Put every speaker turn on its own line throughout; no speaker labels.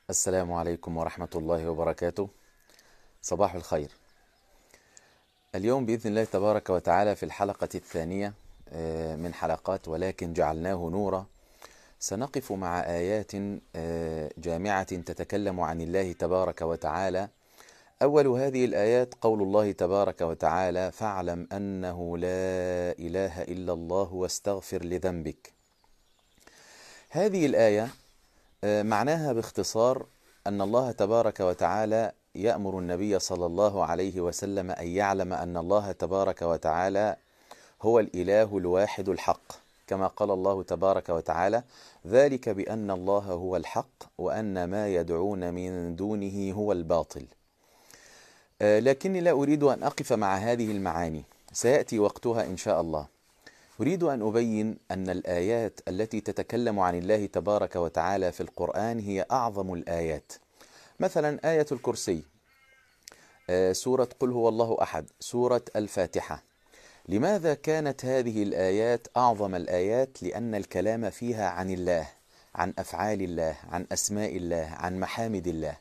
السلام عليكم ورحمة الله وبركاته. صباح الخير. اليوم بإذن الله تبارك وتعالى في الحلقة الثانية من حلقات ولكن جعلناه نورا، سنقف مع آيات جامعة تتكلم عن الله تبارك وتعالى. أول هذه الآيات قول الله تبارك وتعالى: فاعلم أنه لا إله إلا الله واستغفر لذنبك. هذه الآية معناها باختصار أن الله تبارك وتعالى يأمر النبي صلى الله عليه وسلم أن يعلم أن الله تبارك وتعالى هو الإله الواحد الحق، كما قال الله تبارك وتعالى: ذلك بأن الله هو الحق وأن ما يدعون من دونه هو الباطل. لكني لا أريد أن أقف مع هذه المعاني، سيأتي وقتها إن شاء الله. أريد أن أبين أن الآيات التي تتكلم عن الله تبارك وتعالى في القرآن هي أعظم الآيات. مثلا آية الكرسي، سورة قل هو الله أحد، سورة الفاتحة. لماذا كانت هذه الآيات أعظم الآيات؟ لأن الكلام فيها عن الله، عن أفعال الله، عن أسماء الله، عن محامد الله.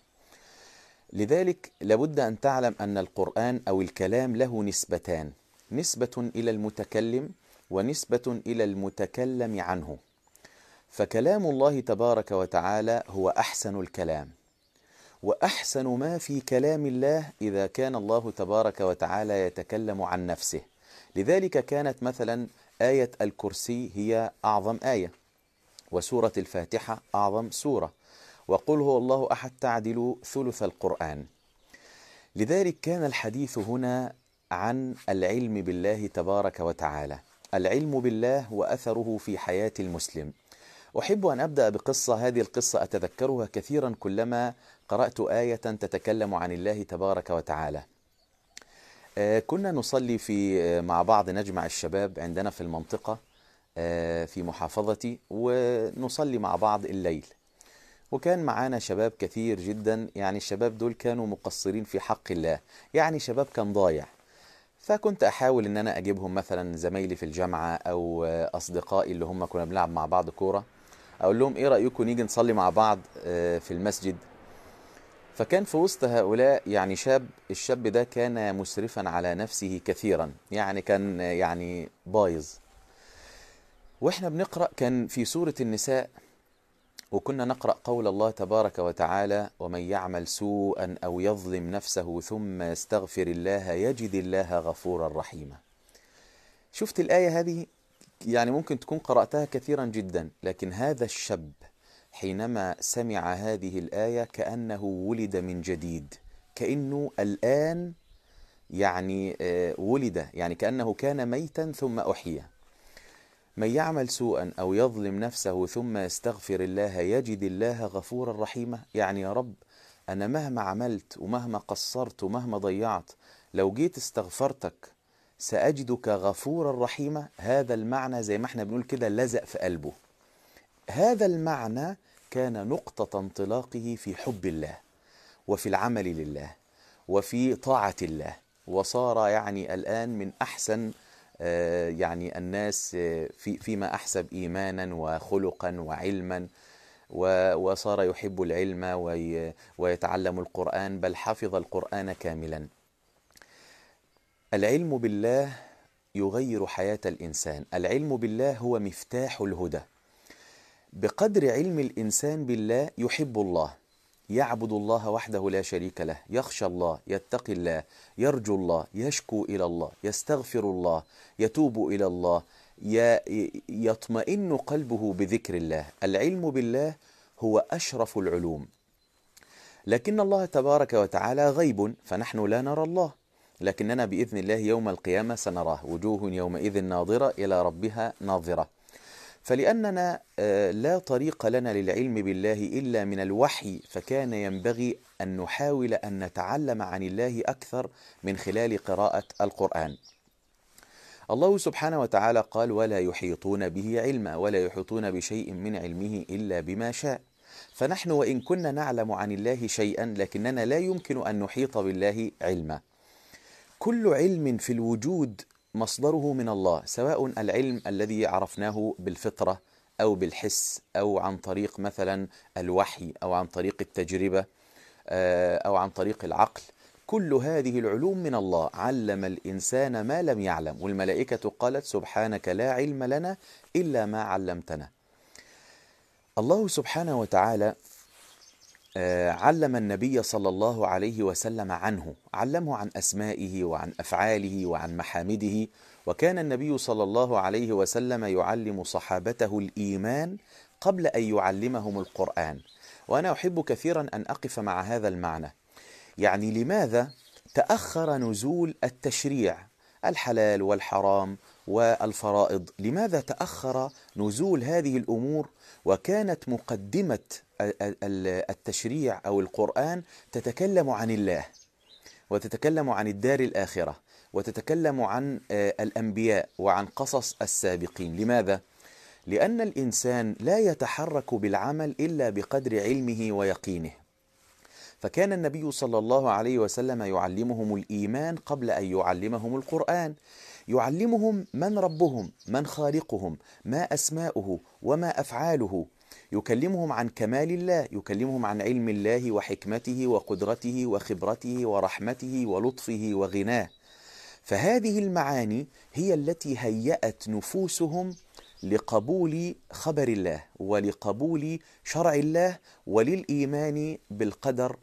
لذلك لابد أن تعلم أن القرآن أو الكلام له نسبتان: نسبة إلى المتكلم ونسبة إلى المتكلم عنه. فكلام الله تبارك وتعالى هو أحسن الكلام، وأحسن ما في كلام الله إذا كان الله تبارك وتعالى يتكلم عن نفسه. لذلك كانت مثلا آية الكرسي هي أعظم آية، وسورة الفاتحة أعظم سورة، وقل هو الله أحد تعدل ثلث القرآن. لذلك كان الحديث هنا عن العلم بالله تبارك وتعالى، العلم بالله وأثره في حياة المسلم. أحب أن أبدأ بقصة، هذه القصة أتذكرها كثيرا كلما قرأت آية تتكلم عن الله تبارك وتعالى. كنا نصلي مع بعض، نجمع الشباب عندنا في المنطقة في محافظتي، ونصلي مع بعض الليل. وكان معانا شباب كثير جدا، يعني الشباب دول كانوا مقصرين في حق الله، يعني شباب كان ضايع. فكنت أحاول أن أنا أجيبهم، مثلا زمايلي في الجامعة أو أصدقائي اللي هم كنا بنلعب مع بعض كورة، أقول لهم إيه رأيكم نيجي نصلي مع بعض في المسجد. فكان في وسط هؤلاء يعني الشاب ده كان مسرفا على نفسه كثيرا، يعني كان يعني بايظ. وإحنا بنقرأ كان في سورة النساء، وكنا نقرأ قول الله تبارك وتعالى: ومن يعمل سوءا أو يظلم نفسه ثم يستغفر الله يجد الله غفورا رحيما. شفت الآية هذه؟ يعني ممكن تكون قرأتها كثيرا جدا، لكن هذا الشاب حينما سمع هذه الآية كأنه ولد من جديد، كأنه الآن يعني ولد، يعني كأنه كان ميتا ثم أحيا. من يعمل سوءا أو يظلم نفسه ثم يستغفر الله يجد الله غفورا رحيما. يعني يا رب، أنا مهما عملت ومهما قصرت ومهما ضيعت، لو جيت استغفرتك سأجدك غفورا رحيما. هذا المعنى زي ما احنا بنقول كده لزق في قلبه. هذا المعنى كان نقطة انطلاقه في حب الله وفي العمل لله وفي طاعة الله، وصار يعني الآن من أحسن يعني الناس فيما أحسب إيمانا وخلقا وعلما، وصار يحب العلم ويتعلم القرآن، بل حفظ القرآن كاملا. العلم بالله يغير حياة الإنسان، العلم بالله هو مفتاح الهدى. بقدر علم الإنسان بالله يحب الله، يعبد الله وحده لا شريك له، يخشى الله، يتقي الله، يرجو الله، يشكو إلى الله، يستغفر الله، يتوب إلى الله، يطمئن قلبه بذكر الله. العلم بالله هو أشرف العلوم. لكن الله تبارك وتعالى غيب، فنحن لا نرى الله، لكننا بإذن الله يوم القيامة سنراه، وجوه يومئذ ناظرة إلى ربها ناظرة. فلأننا لا طريق لنا للعلم بالله إلا من الوحي، فكان ينبغي أن نحاول أن نتعلم عن الله أكثر من خلال قراءة القرآن. الله سبحانه وتعالى قال: ولا يحيطون به علما، ولا يحيطون بشيء من علمه إلا بما شاء. فنحن وإن كنا نعلم عن الله شيئا، لكننا لا يمكن أن نحيط بالله علما. كل علم في الوجود مصدره من الله، سواء العلم الذي عرفناه بالفطرة، أو بالحس أو عن طريق مثلا الوحي أو عن طريق التجربة أو عن طريق العقل. كل هذه العلوم من الله، علم الإنسان ما لم يعلم، والملائكة قالت سبحانك لا علم لنا إلا ما علمتنا. الله سبحانه وتعالى علم النبي صلى الله عليه وسلم عنه، علمه عن أسمائه وعن أفعاله وعن محامده. وكان النبي صلى الله عليه وسلم يعلم صحابته الإيمان قبل أن يعلمهم القرآن. وأنا أحب كثيرا أن أقف مع هذا المعنى. يعني لماذا تأخر نزول التشريع، الحلال والحرام والفرائض؟ لماذا تأخر نزول هذه الأمور وكانت مقدمة التشريع أو القرآن تتكلم عن الله، وتتكلم عن الدار الآخرة، وتتكلم عن الأنبياء وعن قصص السابقين؟ لماذا؟ لأن الإنسان لا يتحرك بالعمل إلا بقدر علمه ويقينه. فكان النبي صلى الله عليه وسلم يعلمهم الإيمان قبل أن يعلمهم القرآن، يعلمهم من ربهم، من خالقهم، ما أسماؤه وما أفعاله، يكلمهم عن كمال الله، يكلمهم عن علم الله وحكمته وقدرته وخبرته ورحمته ولطفه وغناه. فهذه المعاني هي التي هيأت نفوسهم لقبول خبر الله ولقبول شرع الله وللإيمان بالقدر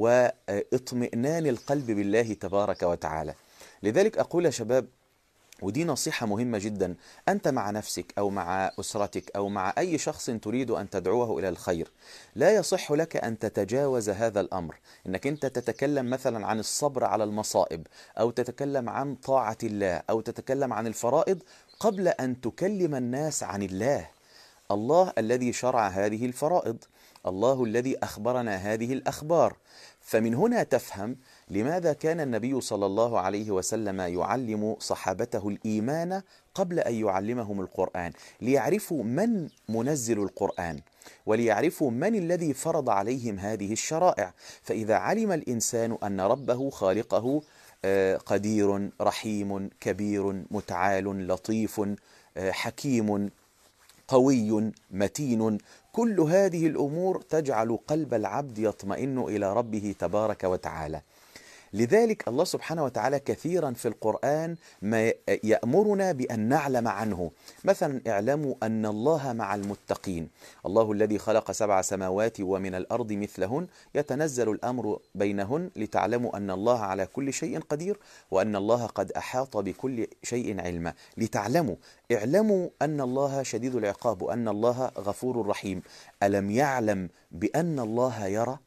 واطمئنان القلب بالله تبارك وتعالى. لذلك أقول يا شباب، ودي نصيحة مهمة جدا، أنت مع نفسك أو مع أسرتك أو مع أي شخص تريد أن تدعوه إلى الخير، لا يصح لك أن تتجاوز هذا الأمر، إنك أنت تتكلم مثلا عن الصبر على المصائب، أو تتكلم عن طاعة الله، أو تتكلم عن الفرائض قبل أن تكلم الناس عن الله. الله الذي شرع هذه الفرائض، الله الذي أخبرنا هذه الأخبار. فمن هنا تفهم لماذا كان النبي صلى الله عليه وسلم يعلم صحابته الإيمان قبل أن يعلمهم القرآن، ليعرفوا من منزل القرآن، وليعرفوا من الذي فرض عليهم هذه الشرائع. فإذا علم الإنسان أن ربه خالقه قدير رحيم كبير متعال لطيف حكيم قوي متين، كل هذه الأمور تجعل قلب العبد يطمئن إلى ربه تبارك وتعالى. لذلك الله سبحانه وتعالى كثيرا في القرآن ما يأمرنا بأن نعلم عنه. مثلا اعلموا أن الله مع المتقين، الله الذي خلق 7 سماوات ومن الأرض مثلهن يتنزل الأمر بينهن لتعلموا أن الله على كل شيء قدير وأن الله قد أحاط بكل شيء علما. لتعلموا، اعلموا أن الله شديد العقاب وأن الله غفور رحيم. ألم يعلم بأن الله يرى؟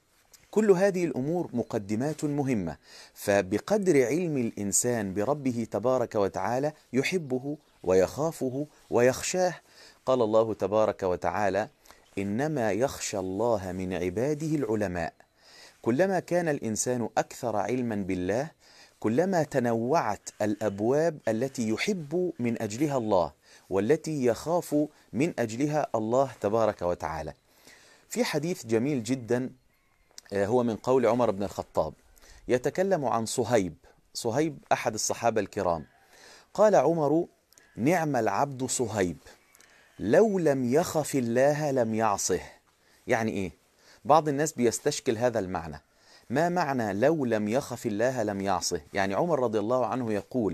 كل هذه الأمور مقدمات مهمة. فبقدر علم الإنسان بربه تبارك وتعالى يحبه ويخافه ويخشاه. قال الله تبارك وتعالى: إنما يخشى الله من عباده العلماء. كلما كان الإنسان أكثر علما بالله، كلما تنوعت الأبواب التي يحب من أجلها الله والتي يخاف من أجلها الله تبارك وتعالى. في حديث جميل جدا هو من قول عمر بن الخطاب، يتكلم عن صهيب أحد الصحابة الكرام. قال عمر: نعم العبد صهيب لو لم يخف الله لم يعصه. يعني إيه؟ بعض الناس بيستشكل هذا المعنى. ما معنى لو لم يخف الله لم يعصه؟ يعني عمر رضي الله عنه يقول: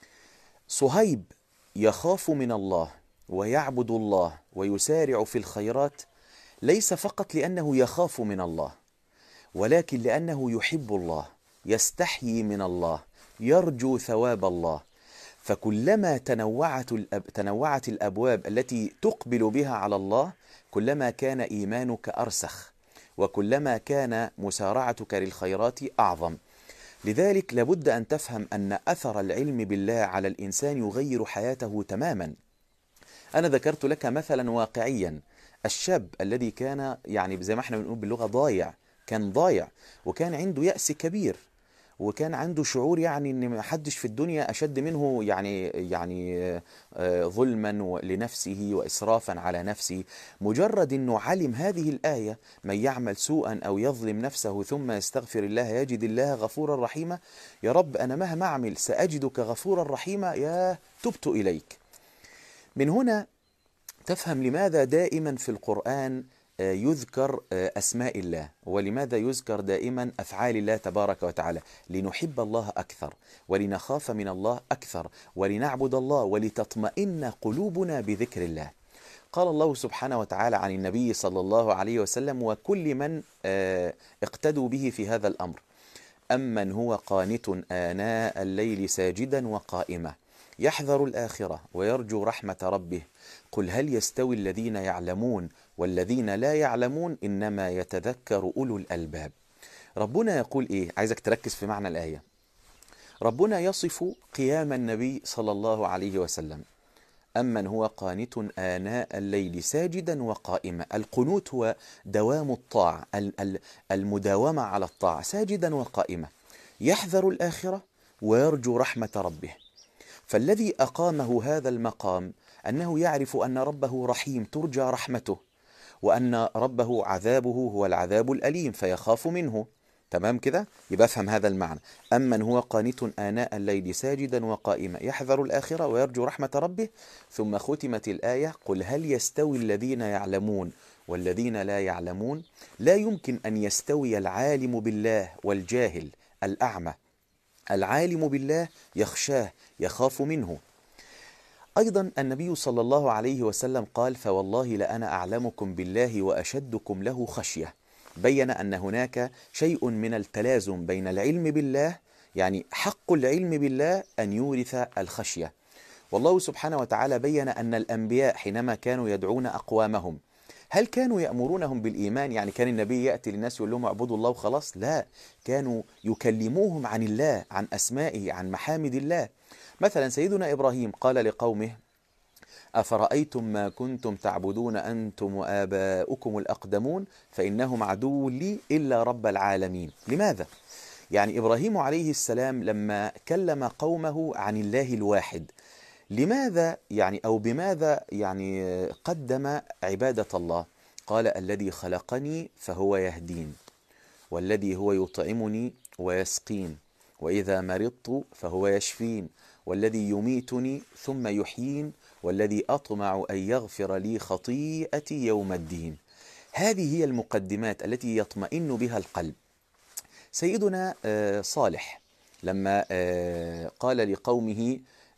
صهيب يخاف من الله ويعبد الله ويسارع في الخيرات، ليس فقط لأنه يخاف من الله، ولكن لأنه يحب الله، يستحيي من الله، يرجو ثواب الله. فكلما تنوعت الأبواب التي تقبل بها على الله، كلما كان إيمانك أرسخ، وكلما كان مسارعتك للخيرات أعظم. لذلك لابد أن تفهم أن أثر العلم بالله على الإنسان يغير حياته تماما. أنا ذكرت لك مثلا واقعيا، الشاب الذي كان يعني زي ما احنا بنقول باللغة ضايع، كان ضايع وكان عنده يأس كبير، وكان عنده شعور يعني ان ما حدش في الدنيا اشد منه يعني ظلما لنفسه واسرافا على نفسه. مجرد انه علم هذه الآية: من يعمل سوءا او يظلم نفسه ثم يستغفر الله يجد الله غفورا رحيما، يا رب انا مهما اعمل سأجدك غفورا رحيما، يا تبت اليك. من هنا تفهم لماذا دائما في القرآن يذكر أسماء الله، ولماذا يذكر دائما أفعال الله تبارك وتعالى. لنحب الله أكثر، ولنخاف من الله أكثر، ولنعبد الله، ولتطمئن قلوبنا بذكر الله. قال الله سبحانه وتعالى عن النبي صلى الله عليه وسلم وكل من اقتدوا به في هذا الأمر: أمن هو قانت آناء الليل ساجدا وقائما يحذر الآخرة ويرجو رحمة ربه قل هل يستوي الذين يعلمون والذين لا يعلمون إنما يتذكر أولو الألباب. ربنا يقول إيه؟ عايزك تركز في معنى الآية. ربنا يصف قيام النبي صلى الله عليه وسلم: أمن هو قانت آناء الليل ساجدا وقائما. القنوت هو دوام الطاعة، المداومة على الطاعة، ساجدا وقائما يحذر الآخرة ويرجو رحمة ربه. فالذي أقامه هذا المقام أنه يعرف أن ربه رحيم ترجى رحمته، وأن ربه عذابه هو العذاب الأليم فيخاف منه. تمام كده؟ يبقى افهم هذا المعنى: أمن هو قانت آناء الليل ساجدا وقائما يحذر الآخرة ويرجو رحمة ربه. ثم ختمت الآية: قل هل يستوي الذين يعلمون والذين لا يعلمون. لا يمكن أن يستوي العالم بالله والجاهل الأعمى. العالم بالله يخشاه يخاف منه. أيضا النبي صلى الله عليه وسلم قال: فوالله لأنا أعلمكم بالله وأشدكم له خشية. بين أن هناك شيء من التلازم بين العلم بالله، يعني حق العلم بالله أن يورث الخشية. والله سبحانه وتعالى بين أن الأنبياء حينما كانوا يدعون أقوامهم هل كانوا يأمرونهم بالإيمان؟ يعني كان النبي يأتي للناس يقول لهم اعبدوا الله وخلاص؟ لا، كانوا يكلموهم عن الله، عن أسمائه، عن محامد الله. مثلا سيدنا إبراهيم قال لقومه: أفرأيتم ما كنتم تعبدون أنتم وآباؤكم الأقدمون فإنهم عدو لي إلا رب العالمين. لماذا؟ يعني إبراهيم عليه السلام لما كلم قومه عن الله الواحد، لماذا يعني أو بماذا يعني قدم عبادة الله؟ قال: الذي خلقني فهو يهدين، والذي هو يطعمني ويسقين، وإذا مرضت فهو يشفين، والذي يميتني ثم يحيين، والذي أطمع أن يغفر لي خطيئتي يوم الدين. هذه هي المقدمات التي يطمئن بها القلب. سيدنا صالح لما قال لقومه: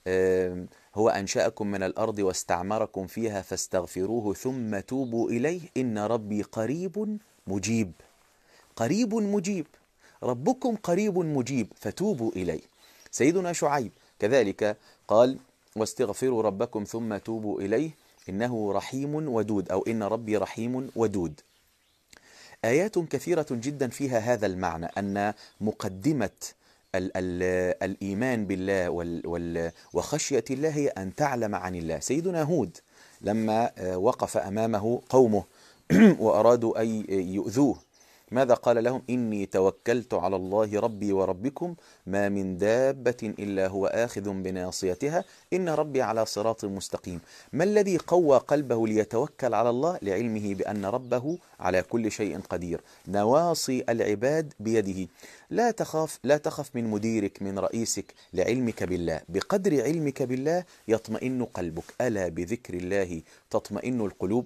هو أنشأكم من الأرض واستعمركم فيها فاستغفروه ثم توبوا إليه إن ربي قريب مجيب. قريب مجيب، ربكم قريب مجيب فتوبوا إليه. سيدنا شعيب كذلك قال: واستغفروا ربكم ثم توبوا إليه إنه رحيم ودود، أو إن ربي رحيم ودود. آيات كثيرة جدا فيها هذا المعنى، أن مقدمة الإيمان بالله وخشية الله هي أن تعلم عن الله. سيدنا هود لما وقف أمامه قومه وأرادوا أن يؤذوه ماذا قال لهم؟ إني توكلت على الله ربي وربكم ما من دابة إلا هو آخذ بناصيتها إن ربي على صراط مستقيم. ما الذي قوى قلبه ليتوكل على الله؟ لعلمه بأن ربه على كل شيء قدير. نواصي العباد بيده. لا تخف من مديرك من رئيسك، لعلمك بالله. بقدر علمك بالله يطمئن قلبك. ألا بذكر الله تطمئن القلوب.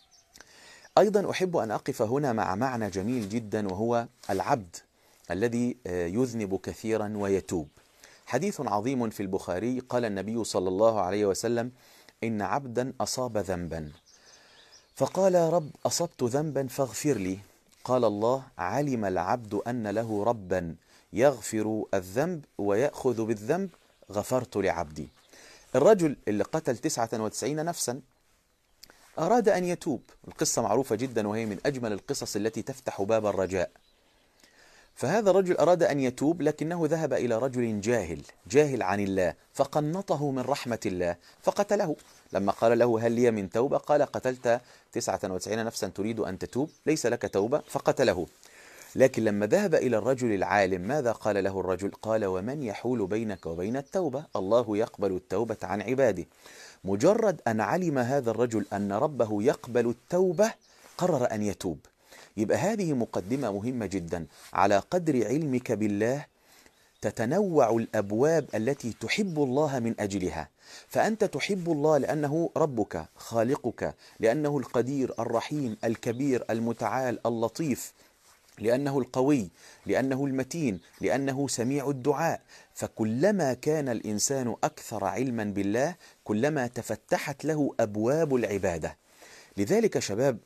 أيضا أحب أن أقف هنا مع معنى جميل جدا، وهو العبد الذي يذنب كثيرا ويتوب. حديث عظيم في البخاري قال النبي صلى الله عليه وسلم: إن عبدا أصاب ذنبا فقال: يا رب أصبت ذنبا فاغفر لي. قال الله: علم العبد أن له ربا يغفر الذنب ويأخذ بالذنب غفرت لعبدي. الرجل اللي قتل 99 نفسا أراد أن يتوب. القصة معروفة جدا وهي من أجمل القصص التي تفتح باب الرجاء. فهذا الرجل أراد أن يتوب لكنه ذهب إلى رجل جاهل عن الله فقنطه من رحمة الله فقتله. لما قال له: هل لي من توبة؟ قال: قتلت 99 نفسا تريد أن تتوب، ليس لك توبة، فقتله. لكن لما ذهب إلى الرجل العالم ماذا قال له الرجل؟ قال: ومن يحول بينك وبين التوبة؟ الله يقبل التوبة عن عباده. مجرد أن علم هذا الرجل أن ربه يقبل التوبة قرر أن يتوب. يبقى هذه مقدمة مهمة جدا. على قدر علمك بالله تتنوع الأبواب التي تحب الله من أجلها. فأنت تحب الله لأنه ربك خالقك، لأنه القدير الرحيم الكبير المتعال اللطيف، لأنه القوي، لأنه المتين، لأنه سميع الدعاء. فكلما كان الإنسان أكثر علما بالله كلما تفتحت له أبواب العبادة. لذلك شباب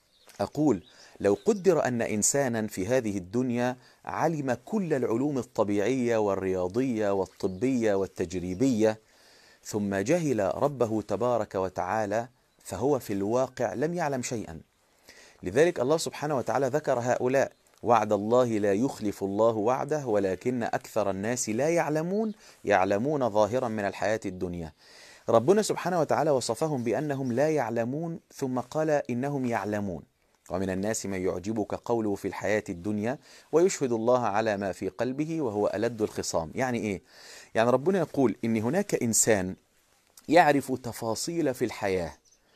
أقول لو قدر أن إنسانا في هذه الدنيا علم كل العلوم الطبيعية والرياضية والطبية والتجريبية ثم جهل ربه تبارك وتعالى فهو في الواقع لم يعلم شيئا. لذلك الله سبحانه وتعالى ذكر هؤلاء: وعد الله لا يخلف الله وعده ولكن أكثر الناس لا يعلمون، يعلمون ظاهرا من الحياة الدنيا. ربنا سبحانه وتعالى وصفهم بأنهم لا يعلمون ثم قال إنهم يعلمون. ومن الناس من يعجبك قوله في الحياة الدنيا ويشهد الله على ما في قلبه وهو ألد الخصام. يعني إيه؟ يعني ربنا يقول إن هناك إنسان يعرف تفاصيل في الحياة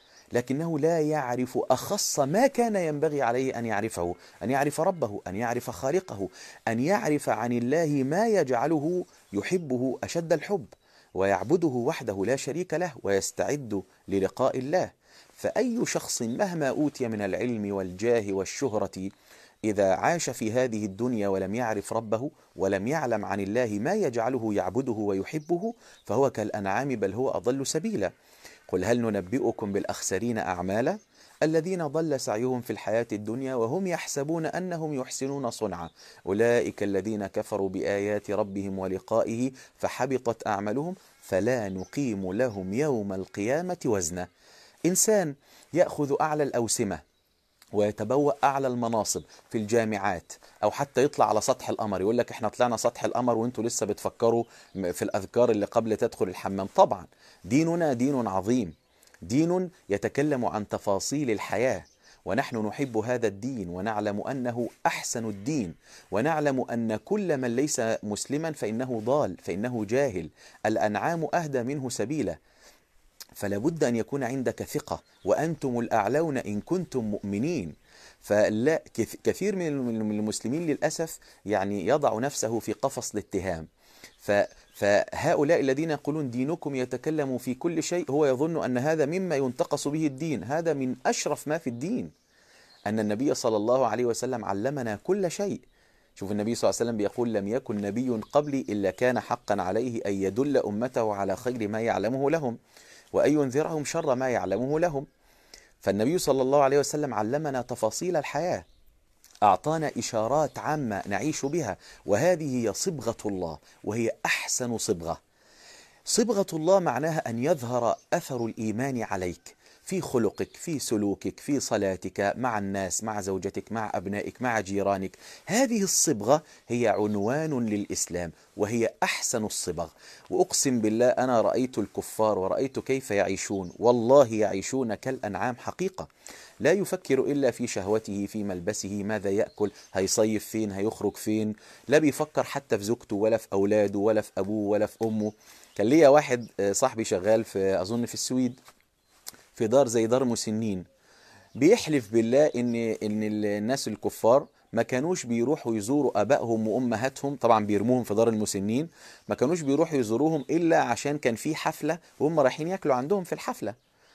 لكنه لا يعرف أخص ما كان ينبغي عليه أن يعرفه، أن يعرف ربه، أن يعرف خالقه، أن يعرف عن الله ما يجعله يحبه أشد الحب ويعبده وحده لا شريك له ويستعد للقاء الله. فأي شخص مهما أوتي من العلم والجاه والشهرة إذا عاش في هذه الدنيا ولم يعرف ربه ولم يعلم عن الله ما يجعله يعبده ويحبه فهو كالأنعام بل هو أضل سبيلا. قل هل ننبئكم بالأخسرين أعمالا الذين ضل سعيهم في الحياة الدنيا وهم يحسبون أنهم يحسنون صنعا أولئك الذين كفروا بآيات ربهم ولقائه فحبطت أعمالهم فلا نقيم لهم يوم القيامة وزنا. إنسان يأخذ أعلى الأوسمة ويتبوأ أعلى المناصب في الجامعات أو حتى يطلع على سطح القمر، يقول لك إحنا طلعنا سطح القمر وإنتوا لسه بتفكروا في الأذكار اللي قبل تدخل الحمام. طبعا ديننا دين عظيم، دين يتكلم عن تفاصيل الحياة، ونحن نحب هذا الدين ونعلم أنه أحسن الدين، ونعلم أن كل من ليس مسلما فإنه ضال، فإنه جاهل، الأنعام أهدى منه سبيلا. فلا بد أن يكون عندك ثقة وأنتم الأعلون إن كنتم مؤمنين. فلا كثير من المسلمين للأسف يعني يضع نفسه في قفص الاتهام. فهؤلاء الذين يقولون دينكم يتكلم في كل شيء هو يظن أن هذا مما ينتقص به الدين. هذا من أشرف ما في الدين، أن النبي صلى الله عليه وسلم علمنا كل شيء. شوف النبي صلى الله عليه وسلم بيقول لم يكن نبي قبلي إلا كان حقا عليه أن يدل أمته على خير ما يعلمه لهم وأن ينذرهم شر ما يعلمه لهم. فالنبي صلى الله عليه وسلم علمنا تفاصيل الحياة، أعطانا إشارات عامة نعيش بها، وهذه هي صبغة الله وهي أحسن صبغة. صبغة الله معناها أن يظهر أثر الإيمان عليك في خلقك، في سلوكك، في صلاتك مع الناس، مع زوجتك، مع أبنائك، مع جيرانك. هذه الصبغة هي عنوان للإسلام وهي أحسن الصبغ. وأقسم بالله أنا رأيت الكفار ورأيت كيف يعيشون، والله يعيشون كالأنعام حقيقة. لا يفكر إلا في شهوته، في ملبسه، ماذا يأكل، هيصيف فين، هيخرج فين. لا بيفكر حتى في زوجته ولا في أولاده ولا في أبوه ولا في أمه. كان ليا واحد صاحبي شغال في أظن في السويد في دار زي دار مسنين، بيحلف بالله ان الناس الكفار ما كانوش بيروحوا يزوروا ابائهم وامهاتهم، طبعا بيرموهم في دار المسنين، ما كانوش بيروحوا يزوروهم الا عشان كان في حفله وهم رايحين ياكلوا عندهم في الحفله.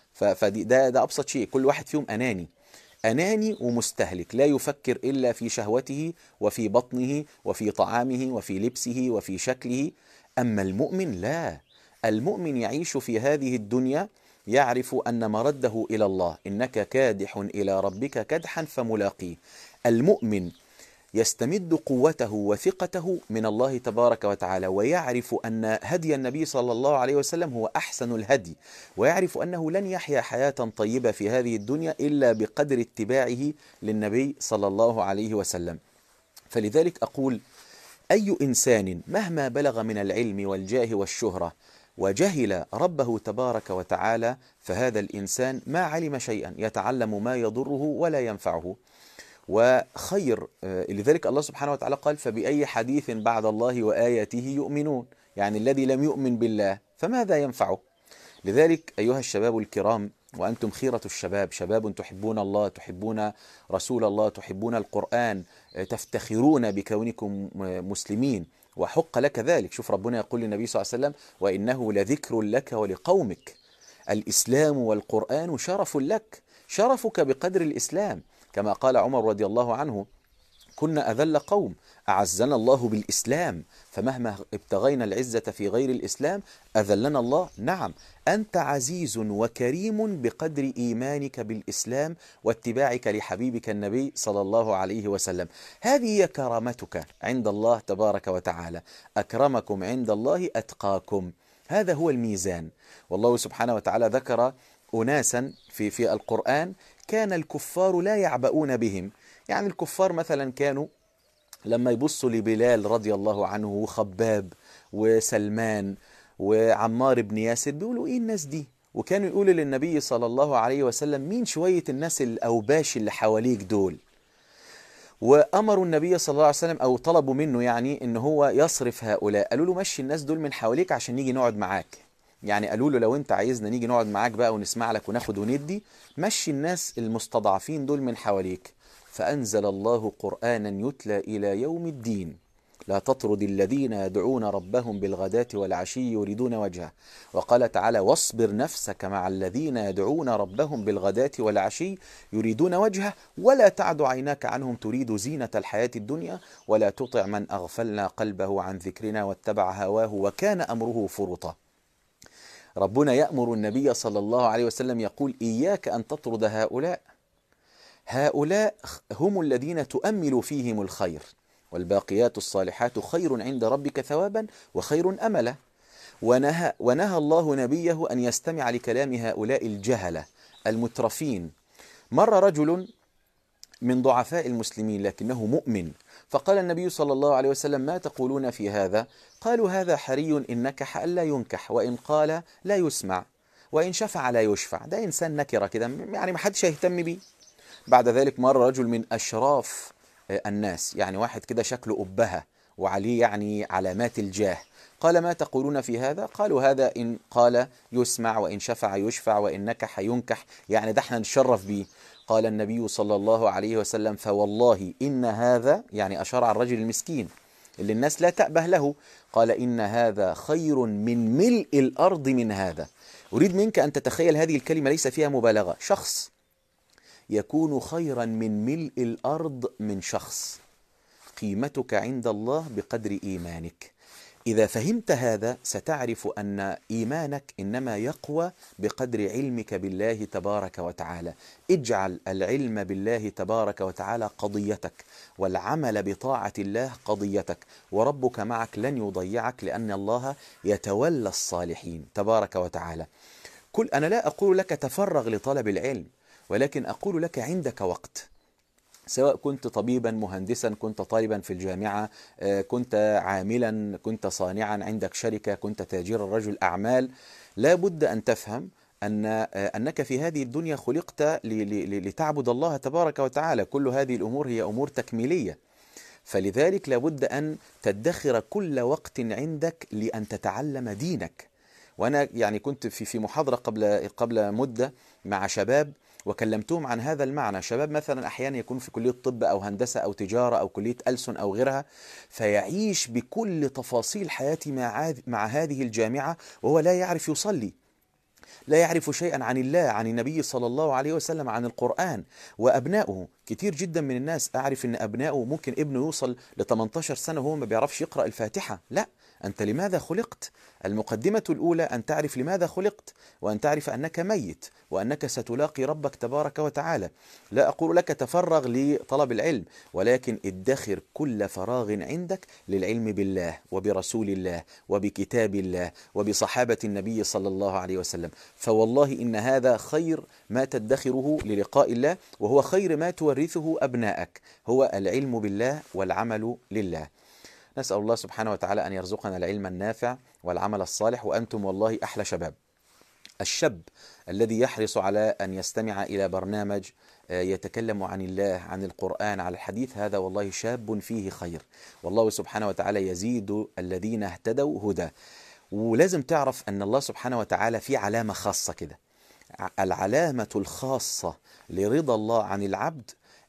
فدي ده ابسط شيء. كل واحد فيهم اناني، اناني ومستهلك، لا يفكر الا في شهوته وفي بطنه وفي طعامه وفي لبسه وفي شكله. اما المؤمن لا، المؤمن يعيش في هذه الدنيا يعرف أن مرده إلى الله، إنك كادح إلى ربك كدحا فملاقيه. المؤمن يستمد قوته وثقته من الله تبارك وتعالى، ويعرف أن هدي النبي صلى الله عليه وسلم هو أحسن الهدي، ويعرف أنه لن يحيا حياة طيبة في هذه الدنيا إلا بقدر اتباعه للنبي صلى الله عليه وسلم. فلذلك أقول أي إنسان مهما بلغ من العلم والجاه والشهرة وجهل ربه تبارك وتعالى فهذا الإنسان ما علم شيئا، يتعلم ما يضره ولا ينفعه. وخير لذلك الله سبحانه وتعالى قال فبأي حديث بعد الله وآياته يؤمنون، يعني الذي لم يؤمن بالله فماذا ينفعه. لذلك أيها الشباب الكرام، وأنتم خيرة الشباب، شباب تحبون الله، تحبون رسول الله، تحبون القرآن، تفتخرون بكونكم مسلمين، وحق لك ذلك. شوف ربنا يقول للنبي صلى الله عليه وسلم: وإنه لذكر لك ولقومك. الإسلام والقرآن شرف لك، شرفك بقدر الإسلام. كما قال عمر رضي الله عنه: كنا أذل قوم أعزنا الله بالإسلام، فمهما ابتغينا العزة في غير الإسلام أذلنا الله. نعم، أنت عزيز وكريم بقدر إيمانك بالإسلام واتباعك لحبيبك النبي صلى الله عليه وسلم. هذه هي كرامتك عند الله تبارك وتعالى. أكرمكم عند الله أتقاكم، هذا هو الميزان. والله سبحانه وتعالى ذكر أناسا في القرآن كان الكفار لا يعبؤون بهم. يعني الكفار مثلا كانوا لما يبصوا لبلال رضي الله عنه وخباب وسلمان وعمار بن ياسر بيقولوا: ايه الناس دي؟ وكانوا يقولوا للنبي صلى الله عليه وسلم: مين شوية الناس الأوباش اللي حواليك دول؟ وأمروا النبي صلى الله عليه وسلم أو طلبوا منه يعني إن هو يصرف هؤلاء. قالوا له: مشي الناس دول من حواليك عشان نيجي نقعد معاك. يعني قالوا له: لو انت عايزنا نيجي نقعد معاك بقى ونسمع لك وناخد وندي، مشي الناس المستضعفين دول من حواليك. فأنزل الله قرآنا يتلى إلى يوم الدين: لا تطرد الذين يدعون ربهم بالغداة والعشي يريدون وجهه. وقال تعالى: واصبر نفسك مع الذين يدعون ربهم بالغداة والعشي يريدون وجهه ولا تعد عيناك عنهم تريد زينة الحياة الدنيا ولا تطع من أغفلنا قلبه عن ذكرنا واتبع هواه وكان أمره فرطا. ربنا يأمر النبي صلى الله عليه وسلم يقول: إياك أن تطرد هؤلاء، هؤلاء هم الذين تؤمل فيهم الخير، والباقيات الصالحات خير عند ربك ثوابا وخير أملا. ونهى الله نبيه أن يستمع لكلام هؤلاء الجهلة المترفين. مر رجل من ضعفاء المسلمين لكنه مؤمن، فقال النبي صلى الله عليه وسلم: ما تقولون في هذا؟ قالوا: هذا حري إن نكح ألا ينكح، وإن قال لا يسمع، وإن شفع لا يشفع. ده إنسان نكرة كده، يعني ما حدش يهتم بيه. بعد ذلك مر رجل من أشراف الناس، يعني واحد كده شكله أبهة وعليه يعني علامات الجاه. قال: ما تقولون في هذا؟ قالوا: هذا إن قال يسمع، وإن شفع يشفع، وإن نكح ينكح، يعني ده احنا نتشرف بيه. قال النبي صلى الله عليه وسلم: فوالله إن هذا، يعني أشار على الرجل المسكين اللي الناس لا تأبه له، قال: إن هذا خير من ملء الأرض من هذا. أريد منك أن تتخيل هذه الكلمة ليس فيها مبالغة. شخص يكون خيرا من ملء الأرض من شخص. قيمتك عند الله بقدر إيمانك. إذا فهمت هذا ستعرف أن إيمانك إنما يقوى بقدر علمك بالله تبارك وتعالى. اجعل العلم بالله تبارك وتعالى قضيتك، والعمل بطاعة الله قضيتك، وربك معك لن يضيعك، لأن الله يتولى الصالحين تبارك وتعالى. أنا لا أقول لك تفرغ لطلب العلم، ولكن أقول لك عندك وقت، سواء كنت طبيبا، مهندسا، كنت طالبا في الجامعة، كنت عاملا، كنت صانعا، عندك شركة، كنت تاجرا، رجل أعمال. لا بد أن تفهم أنك في هذه الدنيا خلقت لتعبد الله تبارك وتعالى. كل هذه الأمور هي أمور تكميلية، فلذلك لابد أن تدخر كل وقت عندك لأن تتعلم دينك. وأنا يعني كنت في محاضرة قبل مدة مع شباب، وكلمتهم عن هذا المعنى. شباب مثلا أحيانا يكون في كلية طب أو هندسة أو تجارة أو كلية ألسن أو غيرها، فيعيش بكل تفاصيل حياته مع هذه الجامعة وهو لا يعرف يصلي، لا يعرف شيئا عن الله، عن النبي صلى الله عليه وسلم، عن القرآن. وأبنائه كتير جدا من الناس أعرف أن أبنائه ممكن ابنه يوصل ل 18 سنة وهو ما بيعرفش يقرأ الفاتحة. لا، أنت لماذا خلقت؟ المقدمة الأولى أن تعرف لماذا خلقت، وأن تعرف أنك ميت، وأنك ستلاقي ربك تبارك وتعالى. لا أقول لك تفرغ لطلب العلم، ولكن ادخر كل فراغ عندك للعلم بالله وبرسول الله وبكتاب الله وبصحابة النبي صلى الله عليه وسلم. فوالله إن هذا خير ما تدخره للقاء الله، وهو خير ما تورثه أبنائك، هو العلم بالله والعمل لله. نسأل الله سبحانه وتعالى أن يرزقنا العلم النافع والعمل الصالح. وأنتم والله أحلى شباب. الشاب الذي يحرص على أن يستمع إلى برنامج يتكلم عن الله، عن القرآن، على الحديث، هذا والله شاب فيه خير. والله سبحانه وتعالى يزيد الذين اهتدوا هدى. ولازم تعرف أن الله سبحانه وتعالى في علامة خاصة كده. العلامة الخاصة لرضا الله عن العبد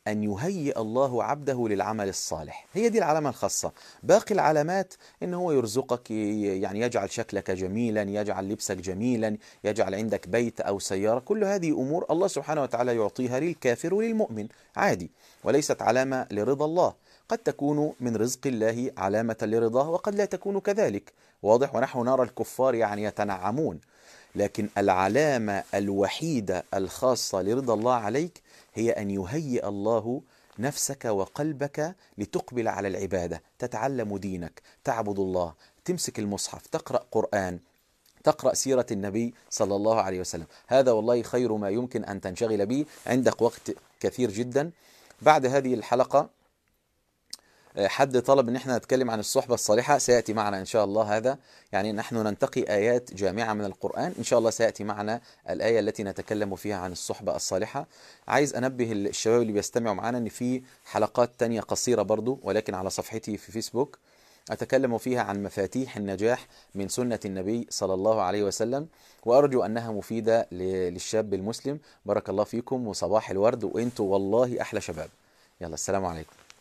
أن يهيئ الله عبده للعمل الصالح. هي دي العلامة الخاصة. باقي العلامات إن هو يرزقك، يعني يجعل شكلك جميلا، يجعل لبسك جميلا، يجعل عندك بيت أو سيارة، كل هذه أمور الله سبحانه وتعالى يعطيها للكافر وللمؤمن عادي، وليست علامة لرضا الله. قد تكون من رزق الله علامة لرضاه، وقد لا تكون كذلك، واضح؟ ونحن نرى الكفار يعني يتنعمون. لكن العلامة الوحيدة الخاصة لرضا الله عليك هي أن يهيئ الله نفسك وقلبك لتقبل على العبادة، تتعلم دينك، تعبد الله، تمسك المصحف، تقرأ قرآن، تقرأ سيرة النبي صلى الله عليه وسلم. هذا والله خير ما يمكن أن تنشغل به. عندك وقت كثير جدا. بعد هذه الحلقة حد طلب ان احنا نتكلم عن الصحبة الصالحة، سيأتي معنا ان شاء الله هذا. يعني نحن ننتقي آيات جامعة من القرآن، ان شاء الله سيأتي معنا الآية التي نتكلم فيها عن الصحبة الصالحة. عايز انبه الشباب اللي بيستمعوا معنا ان في حلقات تانية قصيرة برضو، ولكن على صفحتي في فيسبوك، أتكلم فيها عن مفاتيح النجاح من سنة النبي صلى الله عليه وسلم، وأرجو أنها مفيدة للشاب المسلم. بارك الله فيكم، وصباح الورد، وأنتوا والله أحلى شباب. يلا، السلام عليكم.